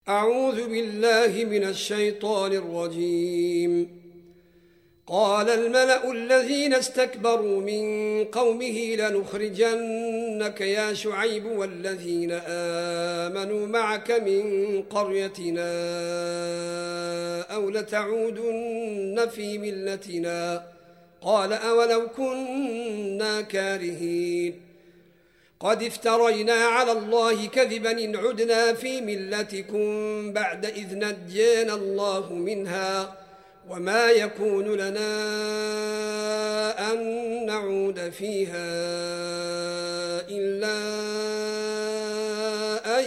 أعوذ بالله من الشيطان الرجيم. قال الملأ الذين استكبروا من قومه لنخرجنك يا شعيب والذين آمنوا معك من قريتنا أو لتعودن في ملتنا. قال أولو كنا كارهين قد افترينا على الله كذبا إن عدنا في ملتكم بعد إذ نجانا الله منها وما يكون لنا أن نعود فيها إلا أن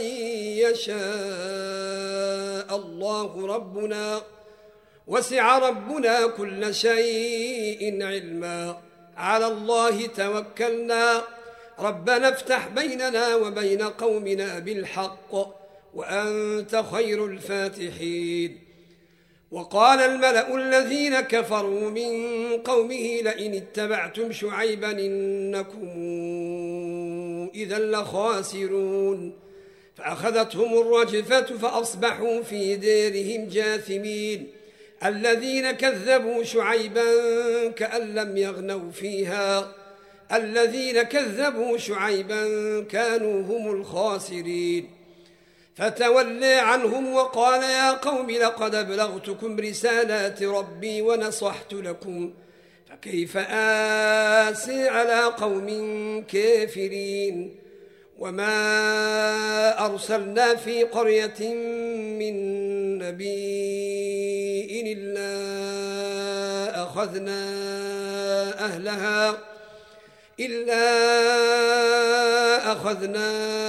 يشاء الله ربنا وسع ربنا كل شيء علما على الله توكلنا ربنا افتح بيننا وبين قومنا بالحق وأنت خير الفاتحين. وقال الملأ الذين كفروا من قومه لئن اتبعتم شعيبا إنكم إذا لخاسرون فأخذتهم الرجفة فأصبحوا في ديرهم جاثمين. الذين كذبوا شعيبا كأن لم يغنوا فيها الذين كذبوا شعيبا كانوا هم الخاسرين. فتولى عنهم وقال يا قوم لقد أبلغتكم رسالات ربي ونصحت لكم فكيف آسي على قوم كافرين. وما أرسلنا في قرية من نبي إلا أخذنا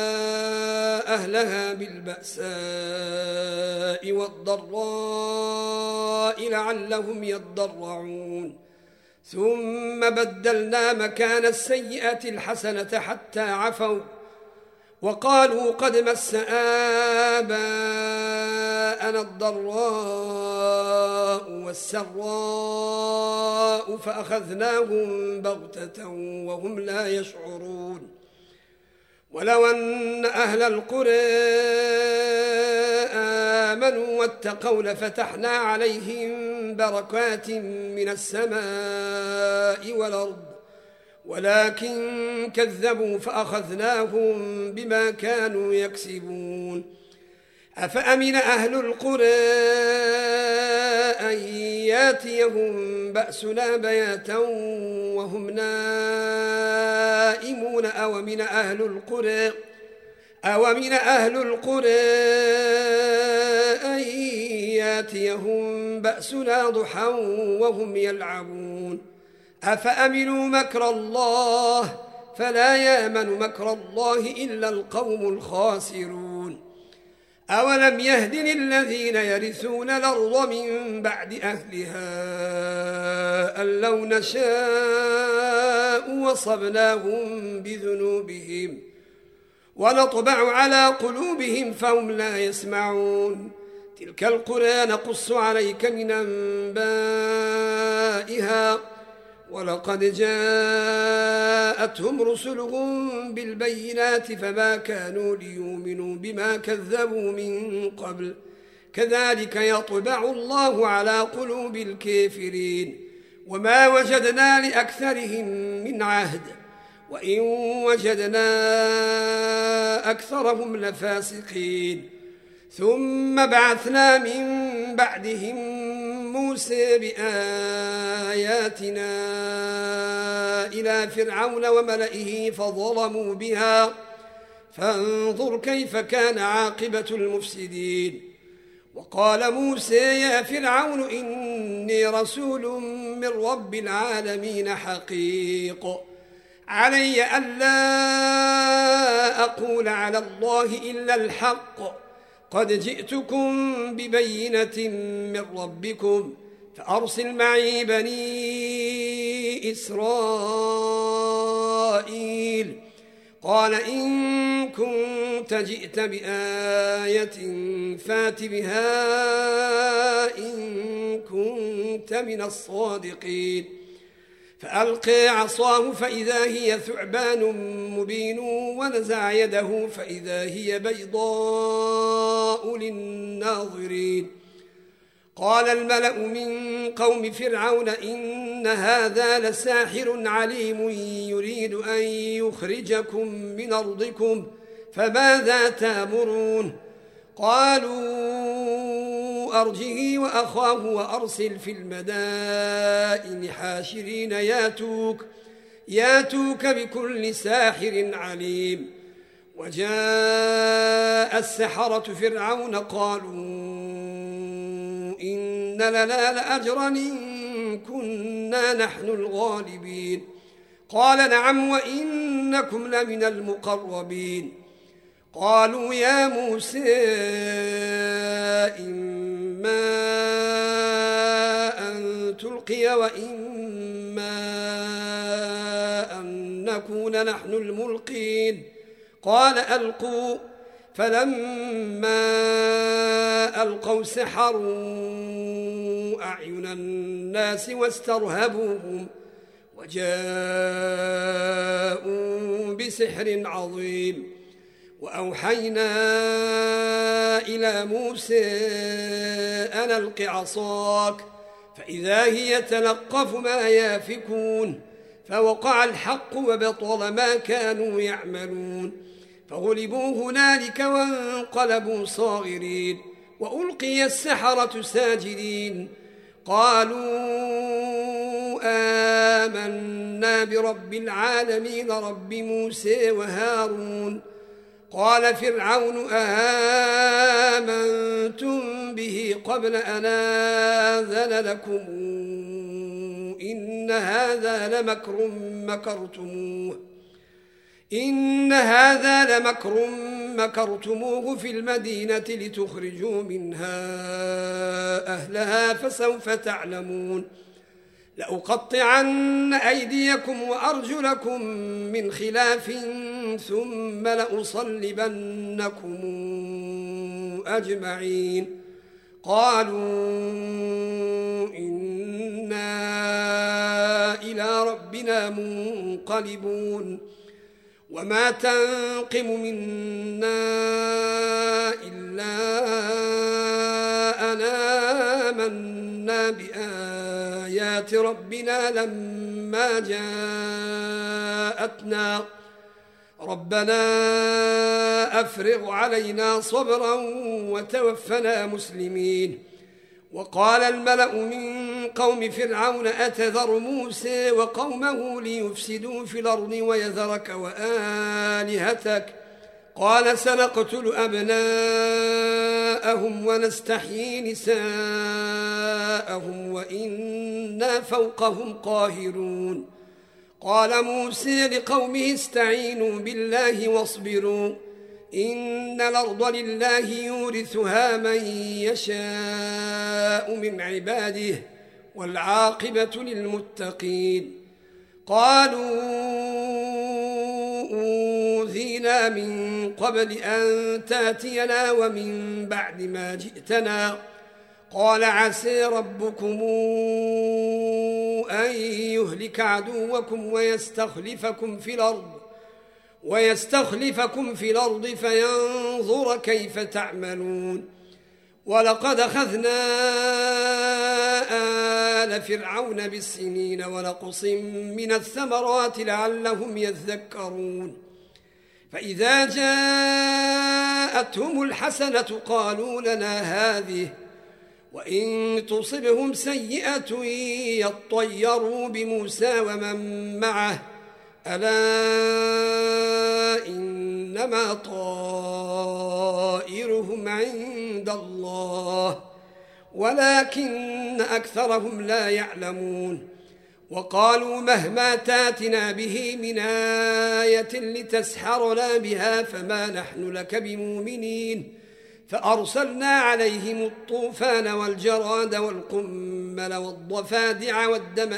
أهلها بالبأساء والضراء لعلهم يضرعون ثم بدلنا مكان السيئة الحسنة حتى عفوا وقالوا قد مس آباءنا الضراء والسراء فأخذناهم بغتة وهم لا يشعرون. ولو أن أهل القرى آمنوا واتقوا لفتحنا عليهم بركات من السماء والأرض ولكن كذبوا فأخذناهم بما كانوا يكسبون. أفأمن أهل القرى أن ياتيهم بأسنا بياتا وهم نائمون أومن أهل القرى أن ياتيهم بأسنا ضحى وهم يلعبون. أفأمنوا مكر الله فلا يأمن مكر الله إلا القوم الخاسرون. أولم يهد للذين يرثون الأرض من بعد أهلها أن لو نشاء وصبناهم بذنوبهم ونطبع على قلوبهم فهم لا يسمعون. تلك القرى نقص عليك من أنبائها ولقد جاءتهم رسلهم بالبينات فما كانوا ليؤمنوا بما كذبوا من قبل كذلك يطبع الله على قلوب الكافرين. وما وجدنا لأكثرهم من عهد وإن وجدنا أكثرهم لفاسقين. ثم بعثنا من بعدهم موسى بآياتنا إلى فرعون وملئه فظلموا بها فانظر كيف كان عاقبة المفسدين. وقال موسى يا فرعون إني رسول من رب العالمين حقيق علي ألا أقول على الله إلا الحق قد جئتكم ببينة من ربكم فأرسل معي بني إسرائيل. قال إن كنت جئت بآية فات بها إن كنت من الصادقين. فألقى عصاه فإذا هي ثعبان مبين ونزع يده فإذا هي بيضاء للناظرين ناظرين. قال الملأ من قوم فرعون إن هذا لساحر عليم يريد أن يخرجكم من أرضكم فماذا تأمرون؟ قالوا أرجه وأخاه وأرسل في المدائن حاشرين ياتوك بكل ساحر عليم. وجاء السحرة فرعون قالوا إن لنا لأجرا إن كنا نحن الغالبين. قال نعم وإنكم لمن المقربين. قالوا يا موسى إما أن تلقي وإما أن نكون نحن الملقين. قال ألقوا. فلما ألقوا سحروا أعين الناس واسترهبوهم وجاءوا بسحر عظيم. وأوحينا إلى موسى أن ألق عصاك فإذا هي تلقف ما يافكون. فوقع الحق وبطل ما كانوا يعملون فغلبوا هنالك وانقلبوا صاغرين. وألقي السحرة ساجدين قالوا آمنا برب العالمين رب موسى وهارون. قال فرعون آمنتم به قبل أن آذن لكم إن هذا لمكر مكرتموه في المدينة لتخرجوا منها أهلها فسوف تعلمون. لأقطعن أيديكم وأرجلكم من خلاف ثم لأصلبنكم أجمعين. قالوا إنا إلى ربنا منقلبون. وما تنقم منا إلا أن آمنا بآيات ربنا لما جاءتنا ربنا أفرغ علينا صبرا وتوفنا مسلمين. وقال الملأ من قوم فرعون أتذر موسى وقومه ليفسدوا في الأرض ويذرك وآلهتك قال سنقتل أبناءهم ونستحيي نساءهم وإنا فوقهم قاهرون. قال موسى لقومه استعينوا بالله واصبروا إن الأرض لله يورثها من يشاء من عباده والعاقبة للمتقين. قالوا أوذينا من قبل أن تأتينا ومن بعد ما جئتنا. قال عسى ربكم أن يهلك عدوكم ويستخلفكم في الأرض فينظر كيف تعملون. ولقد أخذنا آل فرعون بالسنين ونقص من الثمرات لعلهم يذكرون. فإذا جاءتهم الحسنة قالوا لنا هذه وإن تصبهم سيئة يطيروا بموسى ومن معه ألا إنما طائرهم عند الله ولكن أكثرهم لا يعلمون. وقالوا مهما تاتنا به من آية لتسحرنا بها فما نحن لك بمؤمنين. فأرسلنا عليهم الطوفان والجراد والقمل والضفادع والدم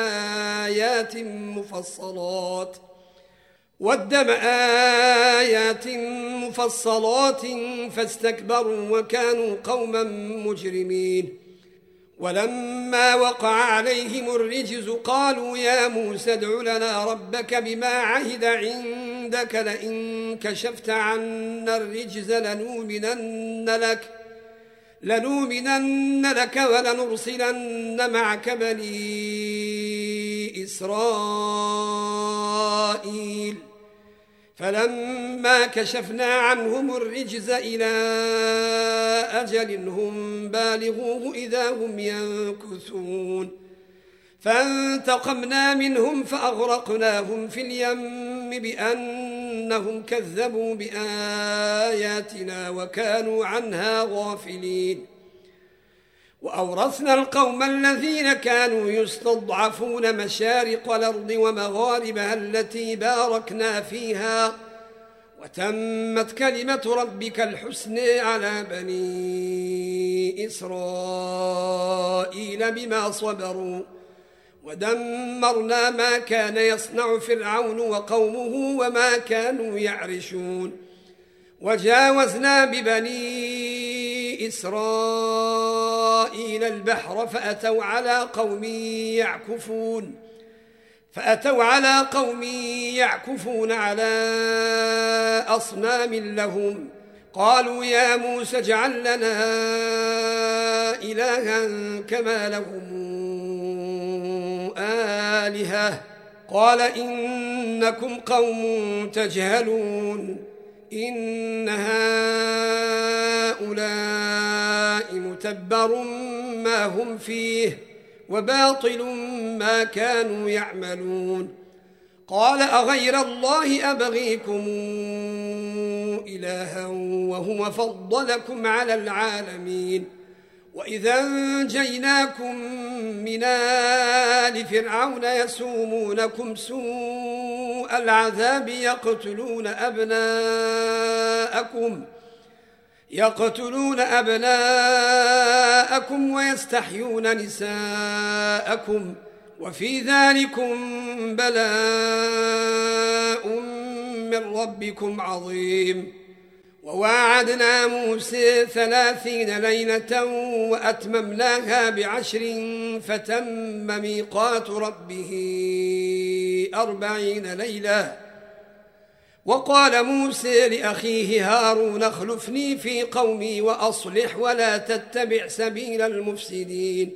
آيات مفصلات فاستكبروا وكانوا قوما مجرمين. ولما وقع عليهم الرجز قالوا يا موسى ادع لنا ربك بما عهد عندك لئن كشفت عنا الرجز لنؤمنن لك ولنرسلن معك بني إسرائيل فلما كشفنا عنهم الرجز إلى أجل هم بالغوه إذا هم ينكثون فانتقمنا منهم فأغرقناهم في اليم بأنهم كذبوا بآياتنا وكانوا عنها غافلين وأورثنا القوم الذين كانوا يستضعفون مشارق الأرض ومغاربها التي باركنا فيها وتمت كلمة ربك الحسنى على بني إسرائيل بما صبروا ودمرنا ما كان يصنع فرعون وقومه وما كانوا يعرشون وجاوزنا ببني إسرائيل البحر فأتوا على قوم يعكفون على أصنام لهم قالوا يا موسى اجعل لنا إلها كما لهم آلهة قال إنكم قوم تجهلون إن هؤلاء متبر ما هم فيه وباطل ما كانوا يعملون قال أغير الله أبغيكم إلها وهو فضلكم على العالمين وإذا أنجيناكم من آل فرعون يسومونكم سوء العذاب يقتلون أبناءكم ويستحيون نساءكم وفي ذلكم بلاء من ربكم عظيم وواعدنا موسى 30 ليلة وأتممناها ب10 فتم ميقات ربه 40 ليلة وقال موسى لأخيه هارون اخلفني في قومي وأصلح ولا تتبع سبيل المفسدين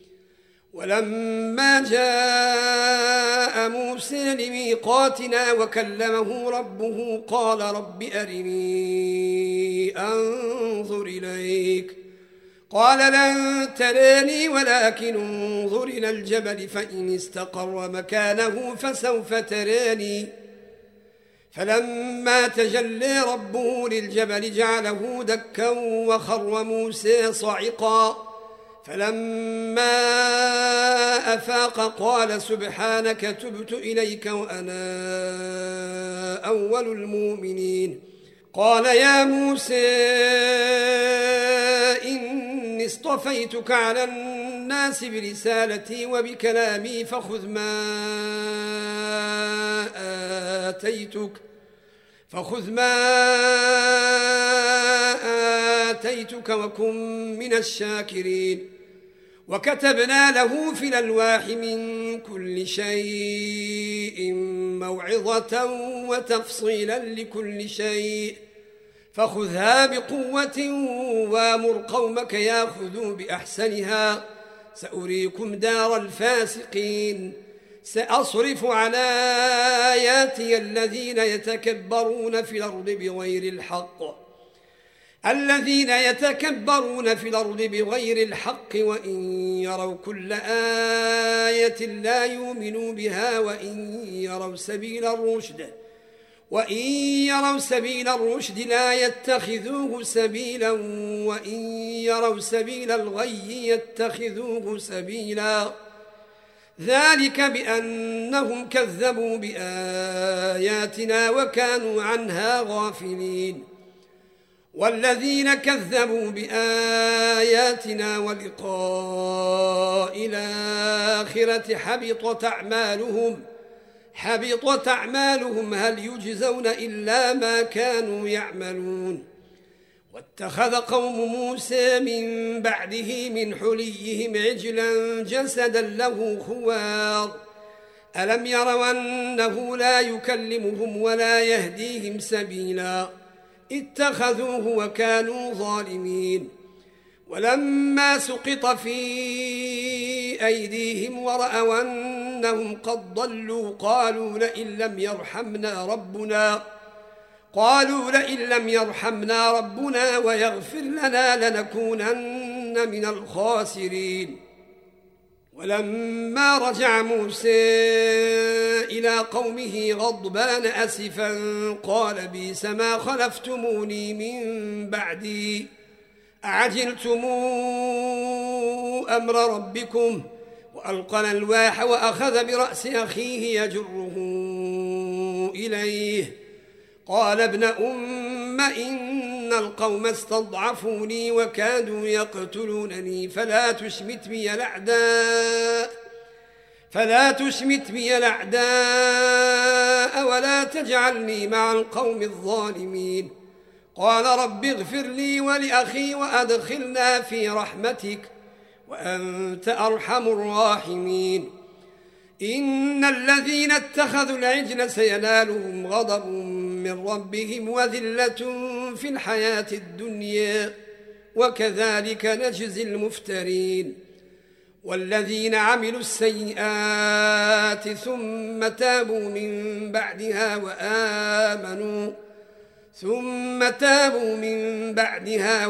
ولما جاء موسى لميقاتنا وكلمه ربه قال رب أرني أنظر إليك قال لن تراني ولكن انظر إلى الجبل فإن استقر مكانه فسوف تراني فلما تجلى ربه للجبل جعله دكا وخر موسى صعقا فلما أفاق قال سبحانك تبت إليك وأنا أول المؤمنين قال يا موسى إني اصطفيتك على الناس برسالتي وبكلامي فخذ ما آتيتك وكن من الشاكرين وكتبنا له في الألواح من كل شيء موعظة وتفصيلا لكل شيء فخذها بقوة وامر قومك ياخذوا بأحسنها سأريكم دار الفاسقين سأصرف عن آياتي الذين يتكبرون في الأرض بغير الحق وإن يروا كل آية لا يؤمنوا بها وإن يروا سبيل الرشد لا يتخذوه سبيلا وإن يروا سبيل الغي يتخذوه سبيلا ذلك بأنهم كذبوا بآياتنا وكانوا عنها غافلين والذين كذبوا بآياتنا ولقاء الآخرة حبطت أعمالهم هل يجزون إلا ما كانوا يعملون واتخذ قوم موسى من بعده من حليهم عجلا جسدا له خوار ألم يروا أنه لا يكلمهم ولا يهديهم سبيلا اتخذوه وكانوا ظالمين ولما سقط في أيديهم ورأوا أنهم قد ضلوا قالوا لئن لم يرحمنا ربنا ويغفر لنا لنكونن من الخاسرين. ولما رجع موسى إلى قومه غضبان أسفا قال بئس ما خلفتموني من بعدي أعجلتم أمر ربكم. وألقى الألواح وأخذ برأس أخيه يجره إليه قال ابن أم إن القوم استضعفوني وكادوا يقتلونني فلا تشمت بي الأعداء ولا تجعلني مع القوم الظالمين. قال رب اغفر لي ولأخي وأدخلنا في رحمتك وأنت أرحم الراحمين. إن الذين اتخذوا العجل سينالهم غضب من ربهم وذلة في الحياة الدنيا وكذلك نجزي المفترين. والذين عملوا السيئات ثم تابوا من بعدها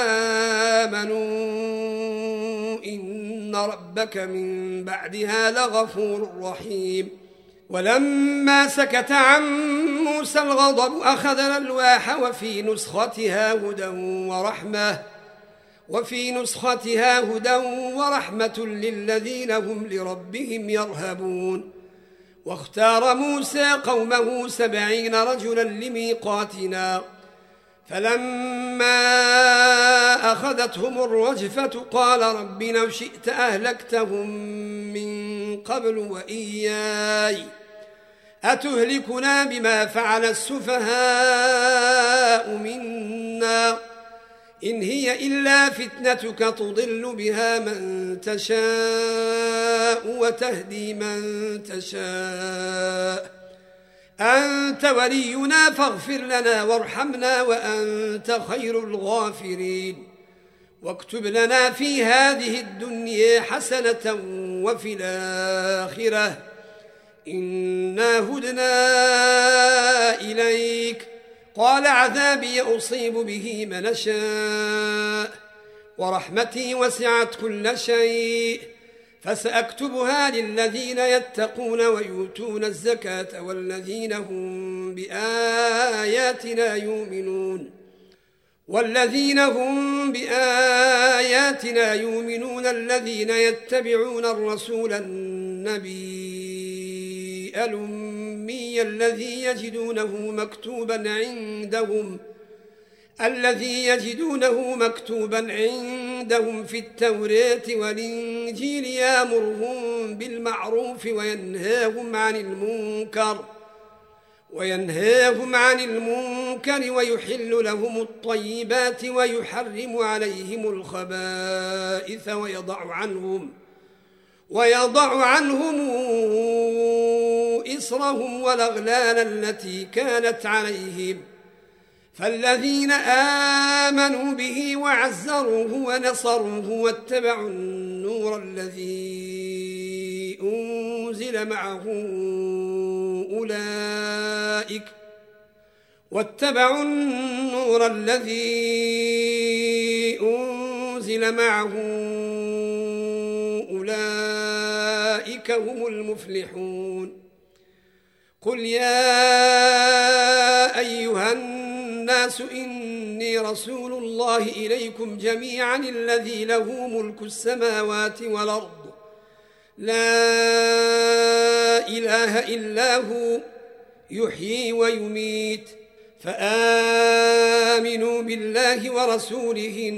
وآمنوا إن ربك من بعدها لغفور رحيم. ولما سكت عن موسى الغضب أخذ الألواح وفي نسختها هدى ورحمة للذين هم لربهم يرهبون. واختار موسى قومه 70 رجلا لميقاتنا فلما أخذتهم الرجفة قال رب لو شئت أهلكتهم من قبل وإياي أتهلكنا بما فعل السفهاء منا إن هي إلا فتنتك تضل بها من تشاء وتهدي من تشاء أنت ولينا فاغفر لنا وارحمنا وأنت خير الغافرين. واكتب لنا في هذه الدنيا حسنة وفي الآخرة إنا هدنا إليك. قال عذابي أصيب به من أشاء ورحمتي وسعت كل شيء فسأكتبها للذين يتقون ويؤتون الزكاة والذين هم بآياتنا يؤمنون الذين يتبعون الرسول النبي الأمي الذي يجدونه مكتوبا عندهم في التوراة والإنجيل يأمرهم بالمعروف وينهاهم عن المنكر ويحل لهم الطيبات ويحرم عليهم الخبائث ويضع عنهم إصرهم والأغلال التي كانت عليهم. فالذين آمنوا به وعزروه ونصروه واتبعوا النور الذي أنزل معه أولئك هم المفلحون. قل يا أيها الناس إني رسول الله إليكم جميعا الذي له ملك السماوات والأرض لا إله إلا هو يحيي ويميت فآمنوا بالله ورسوله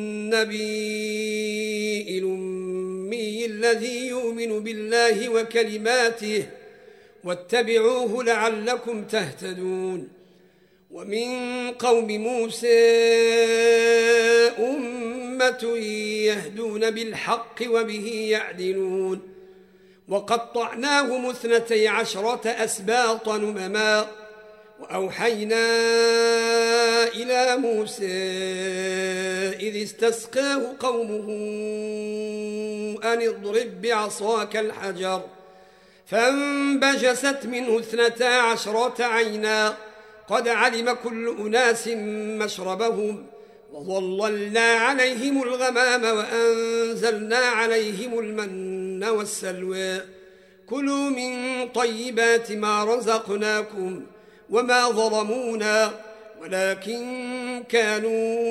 النبي الأمي الذي يؤمن بالله وكلماته واتبعوه لعلكم تهتدون. ومن قوم موسى أمة يهدون بالحق وبه يعدلون. وقطعناهم 12 أسباطا أمما وأوحينا إلى موسى إذ استسقاه قومه أن اضرب بعصاك الحجر فانبجست منه 12 عينا قد علم كل أناس مشربهم وظللنا عليهم الغمام وأنزلنا عليهم المن والسلوى كلوا من طيبات ما رزقناكم وما ظلمونا ولكن كانوا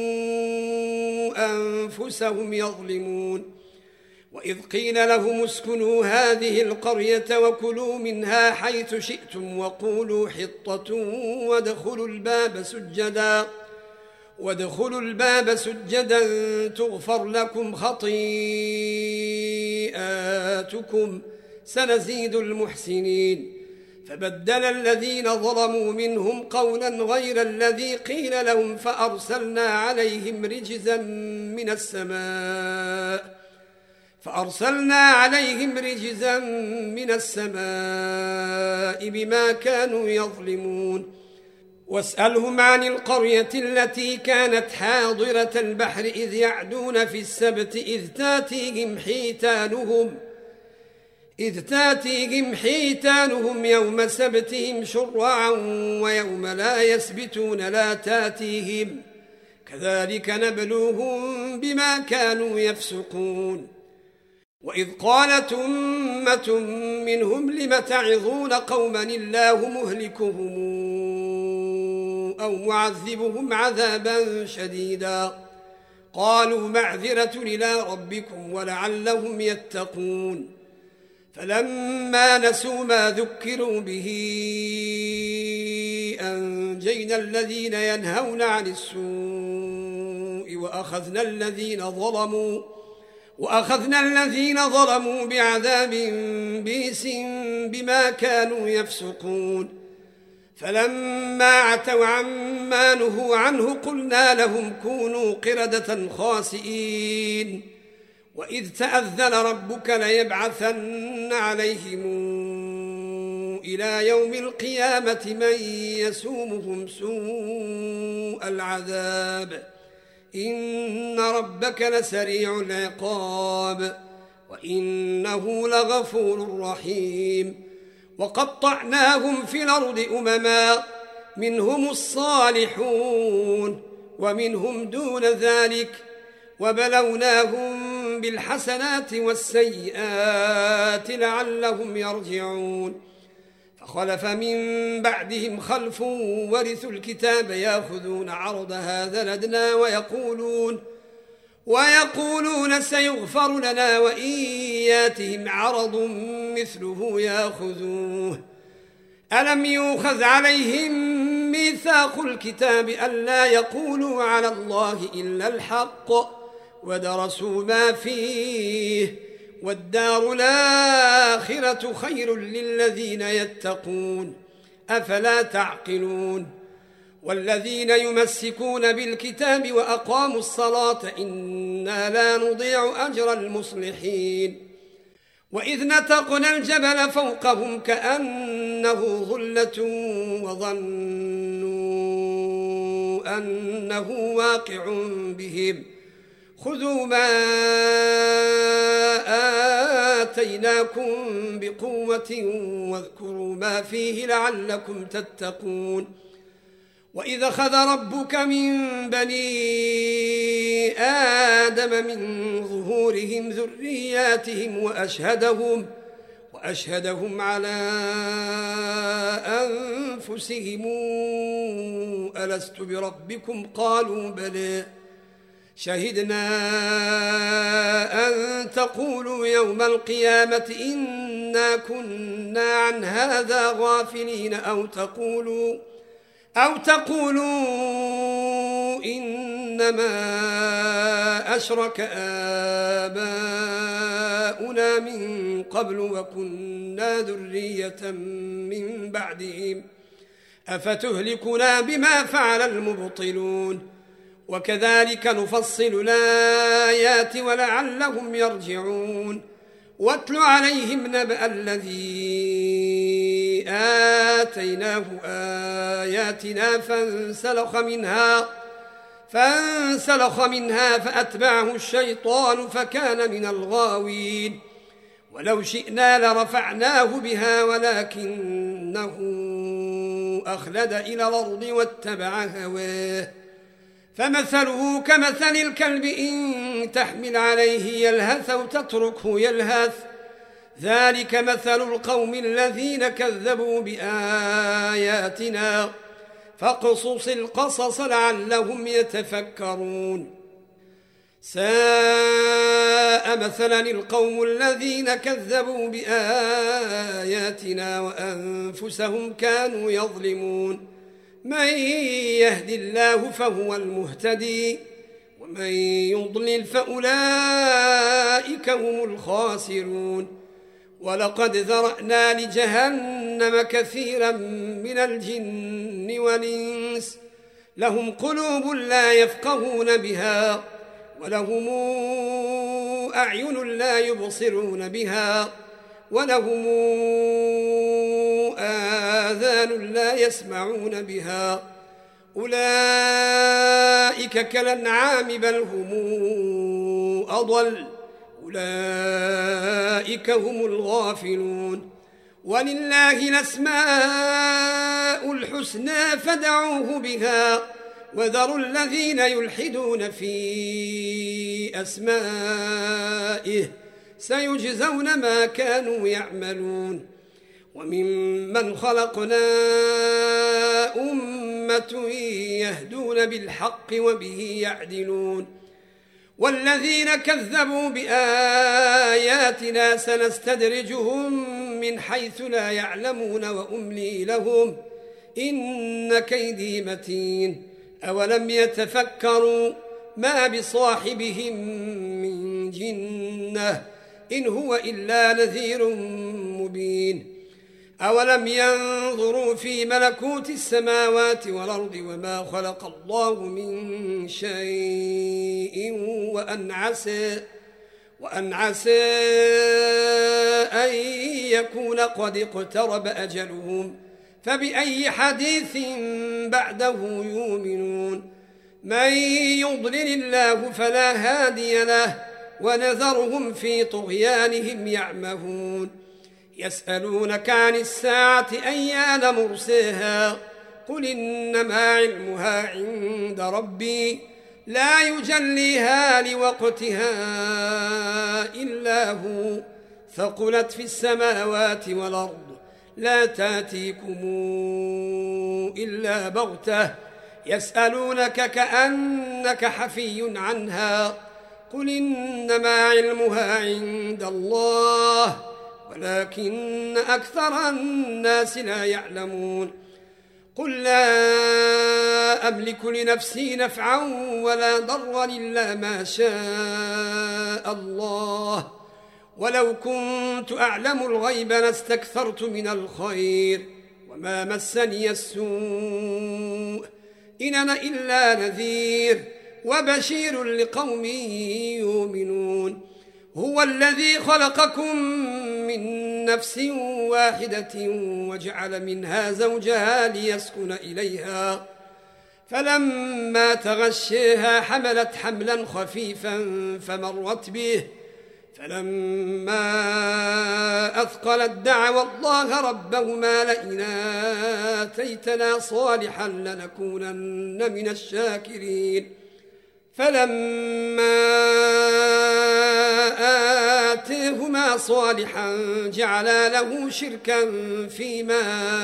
أنفسهم يظلمون وإذ قيل لهم اسكنوا هذه القرية وكلوا منها حيث شئتم وقولوا حطة وادخلوا الباب سجدا تغفر لكم خطيئاتكم سنزيد المحسنين فبدل الذين ظلموا منهم قولا غير الذي قيل لهم فأرسلنا عليهم رجزا من السماء بما كانوا يظلمون واسألهم عن القرية التي كانت حاضرة البحر إذ يعدون في السبت إذ تاتيهم حيتانهم يوم سبتهم شرعا ويوم لا يسبتون لا تاتيهم كذلك نبلوهم بما كانوا يفسقون وإذ قالت أمة منهم لم تعظون قوما الله مهلكهم أو معذبهم عذابا شديدا قالوا معذرة إلى ربكم ولعلهم يتقون فلما نسوا ما ذكروا به أنجينا الذين ينهون عن السوء وأخذنا الذين ظلموا بعذاب بئس بما كانوا يفسقون فلما عتوا عما نهوا عنه قلنا لهم كونوا قردة خاسئين وإذ تأذن ربك ليبعثن عليهم إلى يوم القيامة من يسومهم سوء العذاب إن ربك لسريع العقاب وإنه لغفور رحيم وقطعناهم في الأرض أمما منهم الصالحون ومنهم دون ذلك وبلوناهم بالحسنات والسيئات لعلهم يرجعون فخلف من بعدهم خلف ورثوا الكتاب يأخذون عرض هذا الأدنى ويقولون سيغفر لنا وإن ياتهم عرض مثله يأخذوه ألم يؤخذ عليهم ميثاق الكتاب ألا يقولوا على الله إلا الحق ودرسوا ما فيه والدار الآخرة خير للذين يتقون أفلا تعقلون والذين يمسكون بالكتاب وأقاموا الصلاة إنا لا نضيع أجر المصلحين وإذ نتقنا الجبل فوقهم كأنه ظلة وظنوا أنه واقع بهم خذوا ما آتيناكم بقوة واذكروا ما فيه لعلكم تتقون وإذا أخذ ربك من بني آدم من ظهورهم ذرياتهم وأشهدهم على أنفسهم ألست بربكم قالوا بلى شهدنا أن تقولوا يوم القيامة إنا كنا عن هذا غافلين أو تقولوا إنما أشرك آباؤنا من قبل وكنا ذرية من بعدهم أفتهلكنا بما فعل المبطلون وكذلك نفصل الآيات ولعلهم يرجعون واتل عليهم نبأ الذي آتيناه آياتنا فانسلخ منها فأتبعه الشيطان فكان من الغاوين ولو شئنا لرفعناه بها ولكنه أخلد إلى الأرض واتبع هواه فمثله كمثل الكلب إن تحمل عليه يلهث أو تتركه يلهث ذلك مثل القوم الذين كذبوا بآياتنا فاقصص القصص لعلهم يتفكرون ساء مثلا القوم الذين كذبوا بآياتنا وأنفسهم كانوا يظلمون من يهد الله فهو المهتدي ومن يضلل فأولئك هم الخاسرون ولقد ذرأنا لجهنم كثيرا من الجن والإنس لهم قلوب لا يفقهون بها ولهم أعين لا يبصرون بها ولهم آذان لا يسمعون بها أولئك كالأنعام بل هم أضل أولئك هم الغافلون ولله الأسماء الحسنى فادعوه بها وذروا الذين يلحدون في أسمائه سيجزون ما كانوا يعملون وممن خلقنا أمة يهدون بالحق وبه يعدلون والذين كذبوا بآياتنا سنستدرجهم من حيث لا يعلمون وأملي لهم إن كيدي متين أولم يتفكروا ما بصاحبهم من جنة إن هو إلا نذير مبين أولم ينظروا في ملكوت السماوات والأرض وما خلق الله من شيء وأن عسى أن يكون قد اقترب أجلهم فبأي حديث بعده يؤمنون من يضلل الله فلا هادي له ونذرهم في طغيانهم يعمهون يسألونك عن الساعة أيان مرساها قل إنما علمها عند ربي لا يجليها لوقتها إلا هو ثقلت في السماوات والأرض لا تاتيكم إلا بغتة يسألونك كأنك حفي عنها قل إنما علمها عند الله ولكن أكثر الناس لا يعلمون قل لا أملك لنفسي نفعا ولا ضرا إلا ما شاء الله ولو كنت أعلم الغيب لاستكثرت من الخير وما مسني السوء إن أنا إلا نذير وبشير لقوم يؤمنون هو الذي خلقكم من نفس واحدة وجعل منها زوجها ليسكن إليها فلما تغشيها حملت حملا خفيفا فمرت به فلما أثقلت دعوا الله ربهما لئن آتيتنا صالحا لنكونن من الشاكرين فلما آتيهما صالحا جعلا له شركا فيما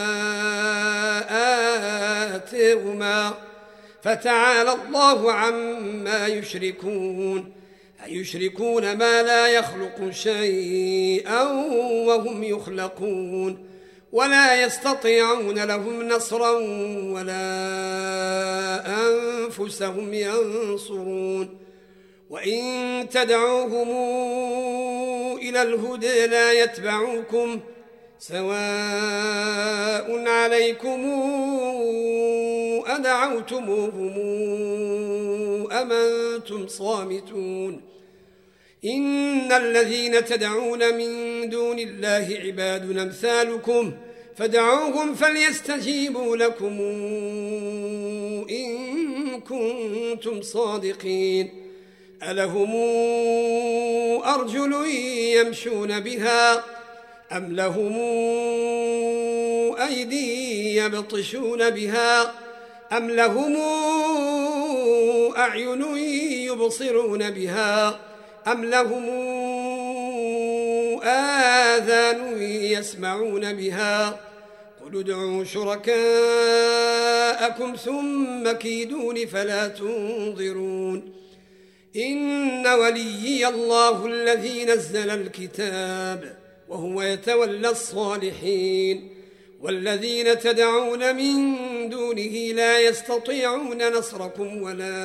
آتيهما فتعالى الله عما يشركون أيشركون ما لا يخلق شيئا وهم يخلقون ولا يستطيعون لهم نصرا ولا أنفسهم ينصرون وإن تدعوهم إلى الهدى لا يتبعوكم سواء عليكم أدعوتموهم أم أنتم صامتون إن الذين تدعون من دون الله عباد أمثالكم فدعوهم فليستجيبوا لكم إن كنتم صادقين ألهم أرجل يمشون بها أم لهم أيدي يبطشون بها أم لهم أعين يبصرون بها أم لهم آذان يسمعون بها قل ادعوا شركاءكم ثم كيدون فلا تنظرون إن وليي الله الذي نزل الكتاب وهو يتولى الصالحين والذين تدعون من دونه لا يستطيعون نصركم ولا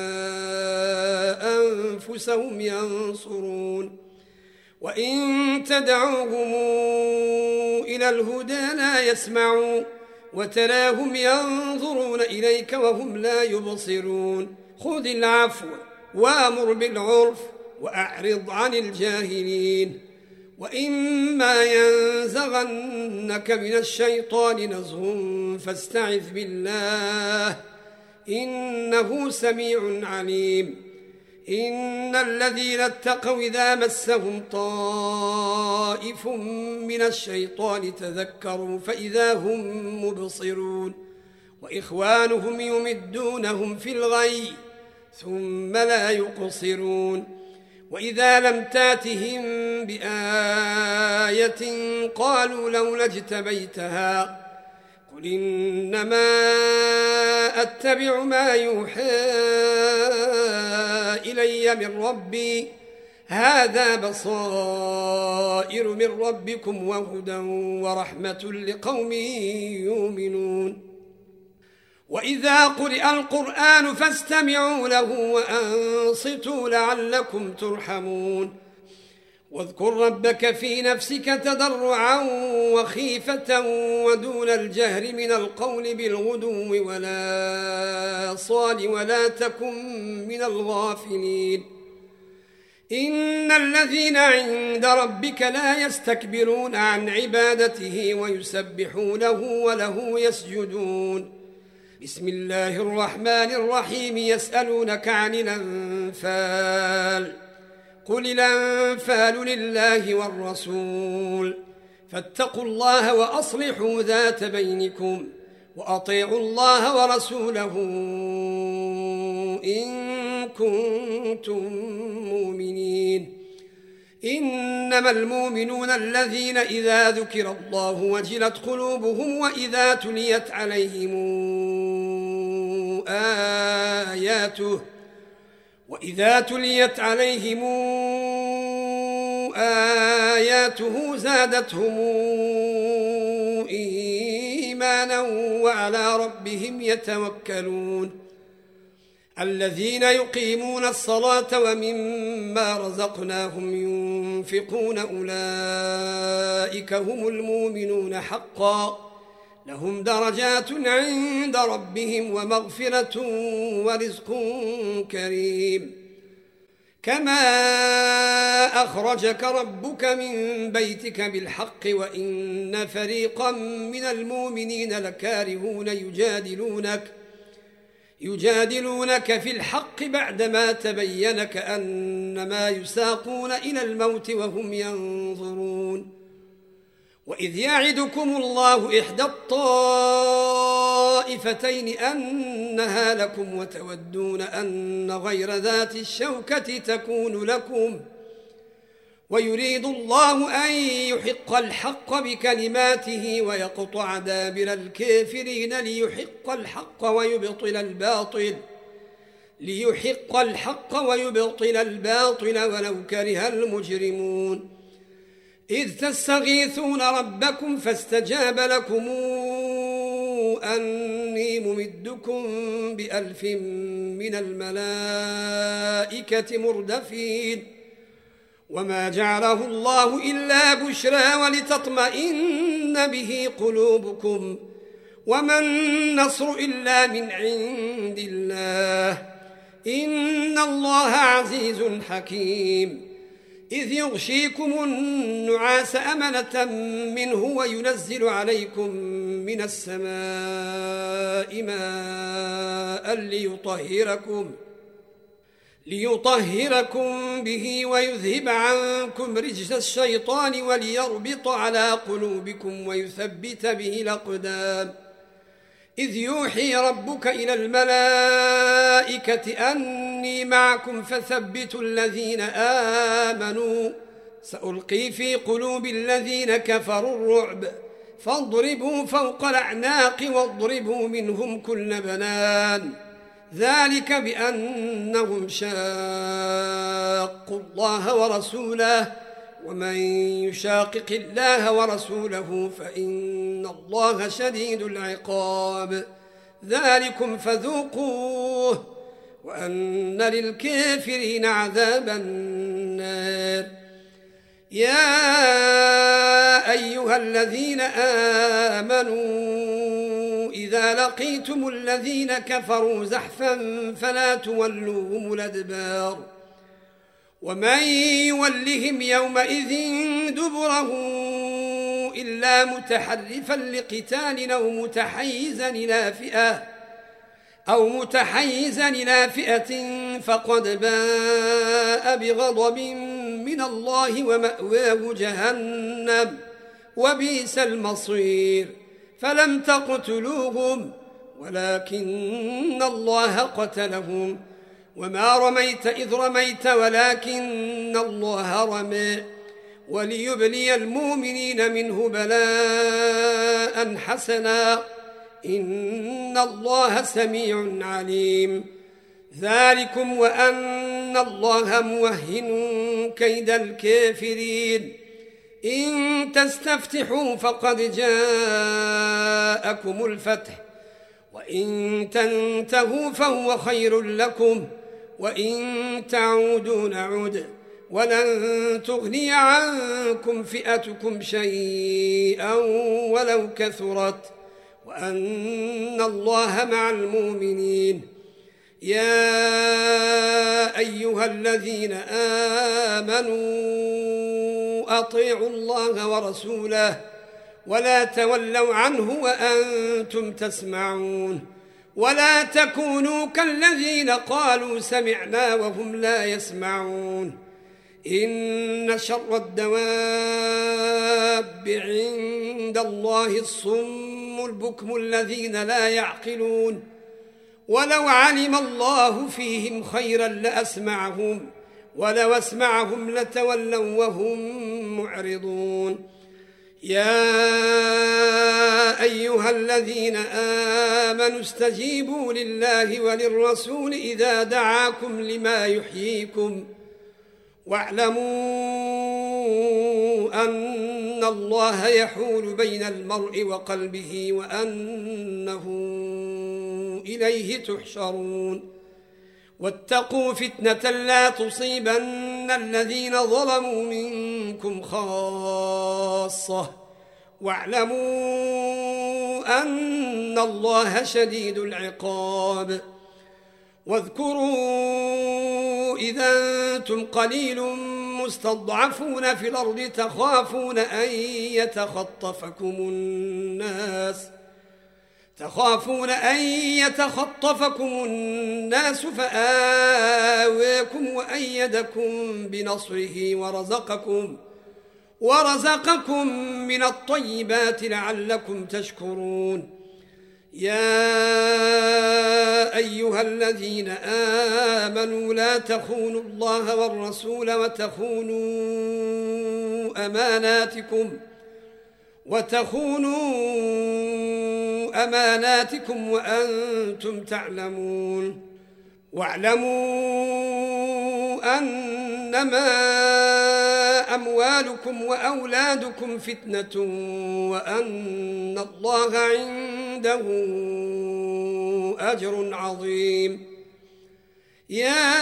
أنفسهم ينصرون وإن تدعوهم إلى الهدى لا يسمعوا وتراهم ينظرون إليك وهم لا يبصرون خذ العفو وأمر بالعرف وأعرض عن الجاهلين وإما ينزغنك من الشيطان نزغ فاستعذ بالله إنه سميع عليم إن الذين اتقوا إذا مسهم طائف من الشيطان تذكروا فإذا هم مبصرون وإخوانهم يمدونهم في الغي ثم لا يقصرون وإذا لم تاتهم بآية قالوا لولا اجتبيتها قل إنما أتبع ما يوحى إلي من ربي هذا بصائر من ربكم وهدى ورحمة لقوم يؤمنون وإذا قرئ القرآن فاستمعوا له وأنصتوا لعلكم ترحمون واذكر ربك في نفسك تضرعا وخيفة ودون الجهر من القول بالغدو ولا صال ولا تكن من الغافلين إن الذين عند ربك لا يستكبرون عن عبادته ويسبحونه وله يسجدون بسم الله الرحمن الرحيم يسألونك عن الأنفال قل الأنفال لله والرسول فاتقوا الله وأصلحوا ذات بينكم وأطيعوا الله ورسوله إن كنتم مؤمنين إنما المؤمنون الذين إذا ذكر الله وجلت قلوبهم وإذا تليت عليهم آياته زادتهم إيمانا وعلى ربهم يتوكلون الذين يقيمون الصلاة ومما رزقناهم ينفقون أولئك هم المؤمنون حقا لهم درجات عند ربهم ومغفرة ورزق كريم كما أخرجك ربك من بيتك بالحق وإن فريقا من المؤمنين لكارهون يجادلونك في الحق بعدما تبين كأنما يساقون إلى الموت وهم ينظرون وإذ يعدكم الله إحدى الطائفتين أنها لكم وتودون أن غير ذات الشوكة تكون لكم ويريد الله أن يحق الحق بكلماته ويقطع دابر الكافرين ليحق الحق ويبطل الباطل ولو كره المجرمون إذ تستغيثون ربكم فاستجاب لكم أني ممدكم ب1000 من الملائكة مردفين وما جعله الله إلا بشرى ولتطمئن به قلوبكم وما النصر إلا من عند الله إن الله عزيز حكيم إذ يغشيكم النعاس أمنة منه وينزل عليكم من السماء ماء ليطهركم به ويذهب عنكم رجس الشيطان وليربط على قلوبكم ويثبت به الأقدام إذ يوحي ربك إلى الملائكة أني معكم فثبتوا الذين آمنوا سألقي في قلوب الذين كفروا الرعب فاضربوا فوق الأعناق واضربوا منهم كل بنان ذلك بأنهم شاقوا الله ورسوله ومن يشاقق الله ورسوله فإن الله شديد العقاب ذلكم فذوقوه وأن للكافرين عذاب النار يا أيها الذين آمنوا إذا لقيتم الذين كفروا زحفا فلا تولوهم الأدبار ومن يولهم يومئذ دبره إلا متحرفا لقتال أو متحيزا إلى فئة فقد باء بغضب من الله ومأواه جهنم وبئس المصير فلم تقتلوهم ولكن الله قتلهم وما رميت إذ رميت ولكن الله رمى وليبلي المؤمنين منه بلاء حسنا إن الله سميع عليم ذلكم وأن الله موهن كيد الكافرين إن تستفتحوا فقد جاءكم الفتح وإن تنتهوا فهو خير لكم وإن تعودوا نعود ولن تغني عنكم فئتكم شيئا ولو كثرت وأن الله مع المؤمنين يا أيها الذين آمنوا أطيعوا الله ورسوله ولا تولوا عنه وأنتم تسمعون ولا تكونوا كالذين قالوا سمعنا وهم لا يسمعون إن شر الدواب عند الله الصم البكم الذين لا يعقلون ولو علم الله فيهم خيرا لأسمعهم ولو أسمعهم لتولوا وهم معرضون يا أيها الذين آمنوا استجيبوا لله وللرسول إذا دعاكم لما يحييكم واعلموا أن الله يحول بين المرء وقلبه وأنه إليه تحشرون واتقوا فتنة لا تصيبن الذين ظلموا منكم خاصة واعلموا أن الله شديد العقاب واذكروا إذا أنتم قليل مستضعفون في الأرض تخافون أن يتخطفكم الناس فآواكم وأيدكم بنصره ورزقكم من الطيبات لعلكم تشكرون يا أيها الذين آمنوا لا تخونوا الله والرسول وتخونوا أماناتكم وأنتم تعلمون واعلموا أنما أموالكم وأولادكم فتنة وأن الله عنده أجر عظيم يا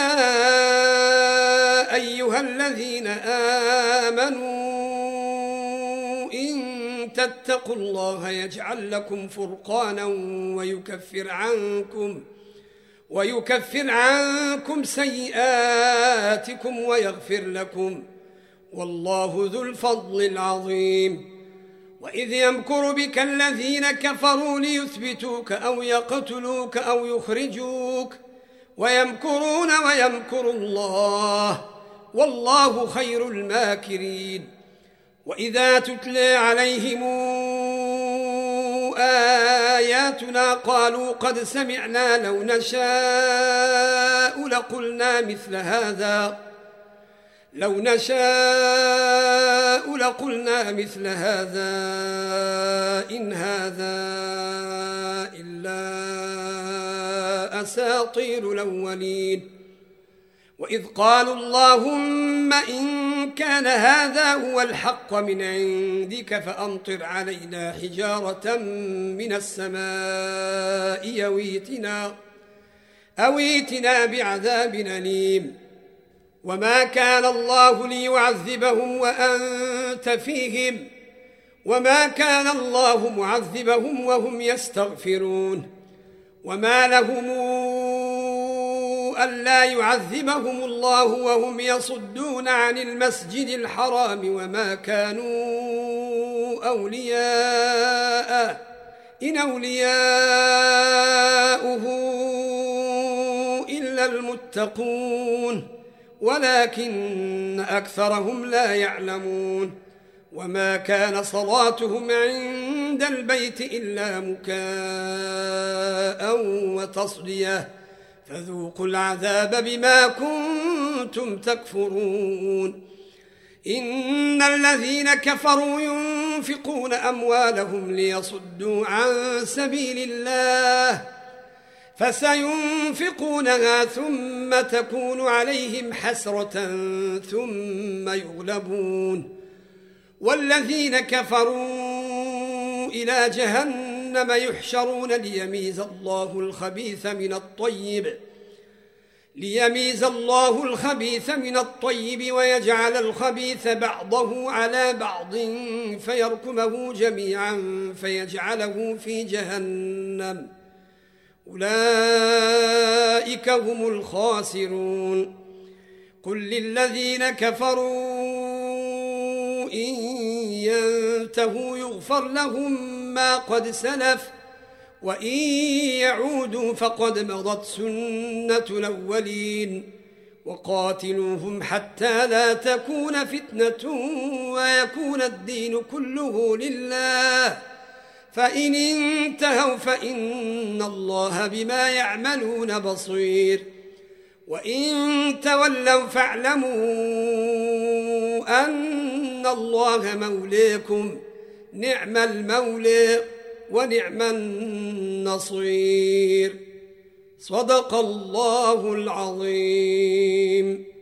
أيها الذين آمنوا إن تتقوا الله يجعل لكم فرقانا ويكفر عنكم سيئاتكم ويغفر لكم والله ذو الفضل العظيم وإذ يمكر بك الذين كفروا ليثبتوك أو يقتلوك أو يخرجوك ويمكرون ويمكر الله والله خير الماكرين. وإذا تتلى عليهم آياتنا قالوا قد سمعنا لو نشاء لقلنا مثل هذا إن هذا إلا أساطير الأولين. وإذ قالوا اللهم إن كان هذا هو الحق من عندك فأمطر علينا حجارة من السماء أو ائتنا بعذاب أليم. وما كان الله ليعذبهم وأنت فيهم وما كان الله معذبهم وهم يستغفرون. وما لهم ألا يعذبهم الله وهم يصدون عن المسجد الحرام وما كانوا أولياءه إن أولياؤه إلا المتقون ولكن أكثرهم لا يعلمون. وما كان صلاتهم عند البيت إلا مكاء وتصدية فذوقوا العذاب بما كنتم تكفرون. إن الذين كفروا ينفقون أموالهم ليصدوا عن سبيل الله فسينفقونها ثم تكون عليهم حسرة ثم يغلبون والذين كفروا إلى جهنم يحشرون ليميز الله الخبيث من الطيب ويجعل الخبيث بعضه على بعض فيركمه جميعا فيجعله في جهنم أولئك هم الخاسرون. قل للذين كفروا إن ينتهوا يغفر لهم ما قد سلف وإن يعودوا فقد مضت سنة الأولين. وقاتلوهم حتى لا تكون فتنة ويكون الدين كله لله فإن انتهوا فإن الله بما يعملون بصير. وإن تولوا فاعلموا أن الله مولاكم نعم المولى ونعم النصير. صدق الله العظيم.